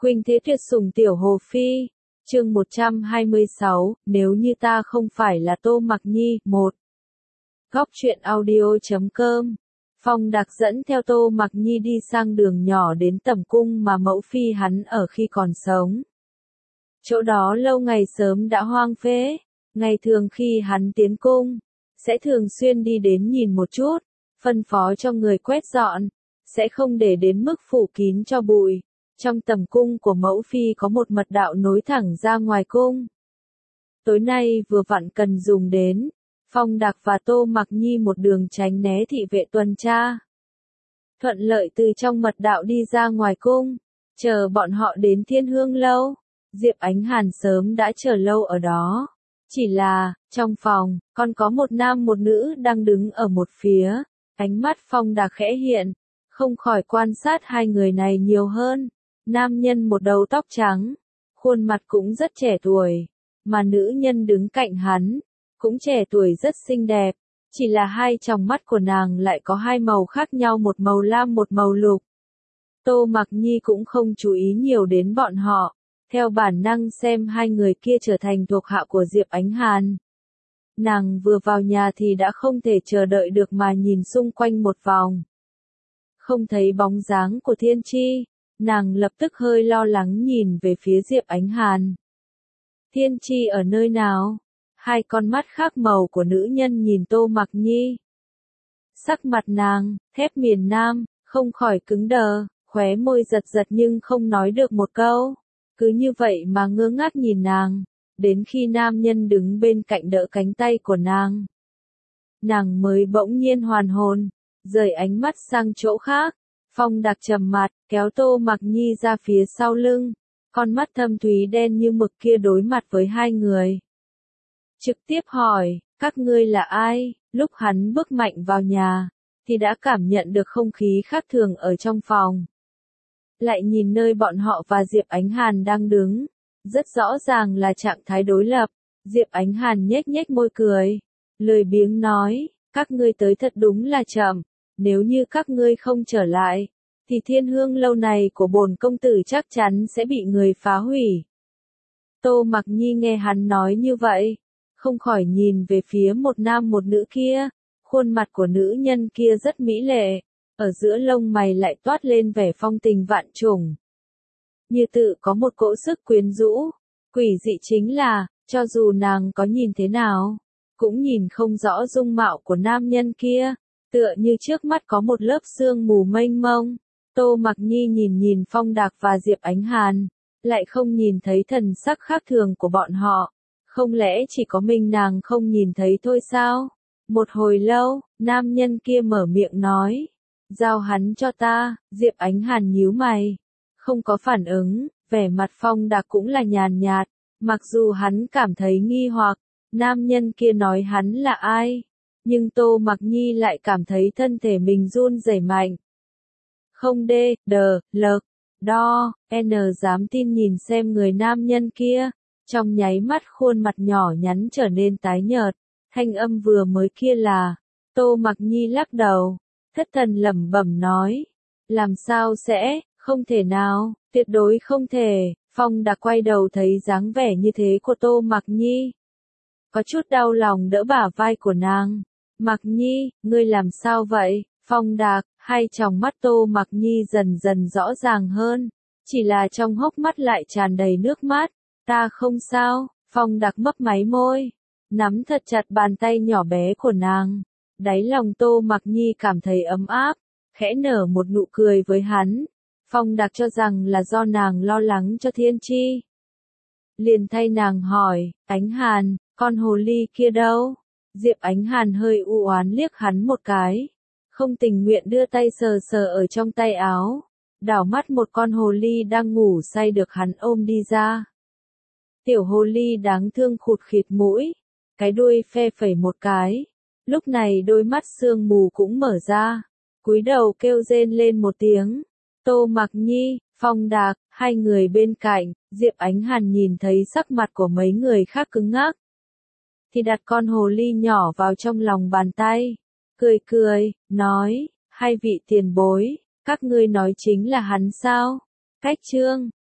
Khuynh thế tuyệt sủng tiểu Hồ Phi. Chương 126, nếu như ta không phải là Tô Mặc Nhi. 1. Góc truyện audio.com. Phong Đạc dẫn theo Tô Mặc Nhi đi sang đường nhỏ đến tẩm cung mà mẫu phi hắn ở khi còn sống. Chỗ đó lâu ngày sớm đã hoang phế, ngày thường khi hắn tiến cung, sẽ thường xuyên đi đến nhìn một chút, phân phó cho người quét dọn, sẽ không để đến mức phủ kín cho bụi. Trong tẩm cung của mẫu phi có một mật đạo nối thẳng ra ngoài cung. Tối nay vừa vặn cần dùng đến, Phong Đạc và Tô Mặc Nhi một đường tránh né thị vệ tuần tra. Thuận lợi từ trong mật đạo đi ra ngoài cung, chờ bọn họ đến Thiên Hương Lâu. Diệp Ánh Hàn sớm đã chờ lâu ở đó. Chỉ là, trong phòng, còn có một nam một nữ đang đứng ở một phía. Ánh mắt Phong Đạc khẽ hiện, không khỏi quan sát hai người này nhiều hơn. Nam nhân một đầu tóc trắng, khuôn mặt cũng rất trẻ tuổi, mà nữ nhân đứng cạnh hắn, cũng trẻ tuổi rất xinh đẹp, chỉ là hai tròng mắt của nàng lại có hai màu khác nhau, một màu lam một màu lục. Tô Mặc Nhi cũng không chú ý nhiều đến bọn họ, theo bản năng xem hai người kia trở thành thuộc hạ của Diệp Ánh Hàn. Nàng vừa vào nhà thì đã không thể chờ đợi được mà nhìn xung quanh một vòng. Không thấy bóng dáng của Thiên Chi. Nàng lập tức hơi lo lắng nhìn về phía Diệp Ánh Hàn. Thiên Chi ở nơi nào? Hai con mắt khác màu của nữ nhân nhìn Tô Mặc Nhi. Sắc mặt nàng, thép miền Nam, không khỏi cứng đờ, khóe môi giật giật nhưng không nói được một câu. Cứ như vậy mà ngơ ngác nhìn nàng, đến khi nam nhân đứng bên cạnh đỡ cánh tay của nàng. Nàng mới bỗng nhiên hoàn hồn, rời ánh mắt sang chỗ khác. Phong Đạc trầm mặt, kéo Tô Mặc Nhi ra phía sau lưng, con mắt thâm thúy đen như mực kia đối mặt với hai người. Trực tiếp hỏi, các ngươi là ai? Lúc hắn bước mạnh vào nhà, thì đã cảm nhận được không khí khác thường ở trong phòng. Lại nhìn nơi bọn họ và Diệp Ánh Hàn đang đứng, rất rõ ràng là trạng thái đối lập. Diệp Ánh Hàn nhếch nhếch môi cười, lười biếng nói, các ngươi tới thật đúng là chậm. Nếu như các ngươi không trở lại, thì Thiên Hương Lâu này của bổn công tử chắc chắn sẽ bị người phá hủy. Tô Mặc Nhi nghe hắn nói như vậy, không khỏi nhìn về phía một nam một nữ kia. Khuôn mặt của nữ nhân kia rất mỹ lệ, ở giữa lông mày lại toát lên vẻ phong tình vạn trùng. Như tự có một cỗ sức quyến rũ, quỷ dị chính là, cho dù nàng có nhìn thế nào, cũng nhìn không rõ dung mạo của nam nhân kia. Tựa như trước mắt có một lớp sương mù mênh mông. Tô Mặc Nhi nhìn Phong Đạc và Diệp Ánh Hàn, lại không nhìn thấy thần sắc khác thường của bọn họ. Không lẽ chỉ có mình nàng không nhìn thấy thôi sao? Một hồi lâu, nam nhân kia mở miệng nói, giao hắn cho ta. Diệp Ánh Hàn nhíu mày, không có phản ứng, vẻ mặt Phong Đạc cũng là nhàn nhạt, mặc dù hắn cảm thấy nghi hoặc, nam nhân kia nói hắn là ai? Nhưng Tô Mặc Nhi lại cảm thấy thân thể mình run rẩy mạnh. Không dám tin nhìn xem người nam nhân kia, trong nháy mắt khuôn mặt nhỏ nhắn trở nên tái nhợt, thanh âm vừa mới kia là, Tô Mặc Nhi lắc đầu, thất thần lẩm bẩm nói, làm sao sẽ, không thể nào, tuyệt đối không thể. Phong Đạc quay đầu thấy dáng vẻ như thế của Tô Mặc Nhi, có chút đau lòng đỡ bả vai của nàng. Mặc Nhi, ngươi làm sao vậy? Phong Đạc, hai tròng mắt Tô Mặc Nhi dần dần rõ ràng hơn, chỉ là trong hốc mắt lại tràn đầy nước mắt. Ta không sao. Phong Đạc mấp máy môi, nắm thật chặt bàn tay nhỏ bé của nàng. Đáy lòng Tô Mặc Nhi cảm thấy ấm áp, khẽ nở một nụ cười với hắn. Phong Đạc cho rằng là do nàng lo lắng cho Thiên Chi, liền thay nàng hỏi, Ánh Hàn, con hồ ly kia đâu? Diệp Ánh Hàn hơi u oán liếc hắn một cái, không tình nguyện đưa tay sờ sờ ở trong tay áo, đảo mắt một con hồ ly đang ngủ say được hắn ôm đi ra. Tiểu hồ ly đáng thương khụt khịt mũi, cái đuôi phe phẩy một cái, lúc này đôi mắt sương mù cũng mở ra, cúi đầu kêu rên lên một tiếng. Tô Mặc Nhi, Phong Đạc, hai người bên cạnh, Diệp Ánh Hàn nhìn thấy sắc mặt của mấy người khác cứng ngắc, thì đặt con hồ ly nhỏ vào trong lòng bàn tay, cười, nói, hai vị tiền bối, các ngươi nói chính là hắn sao? Cách chương,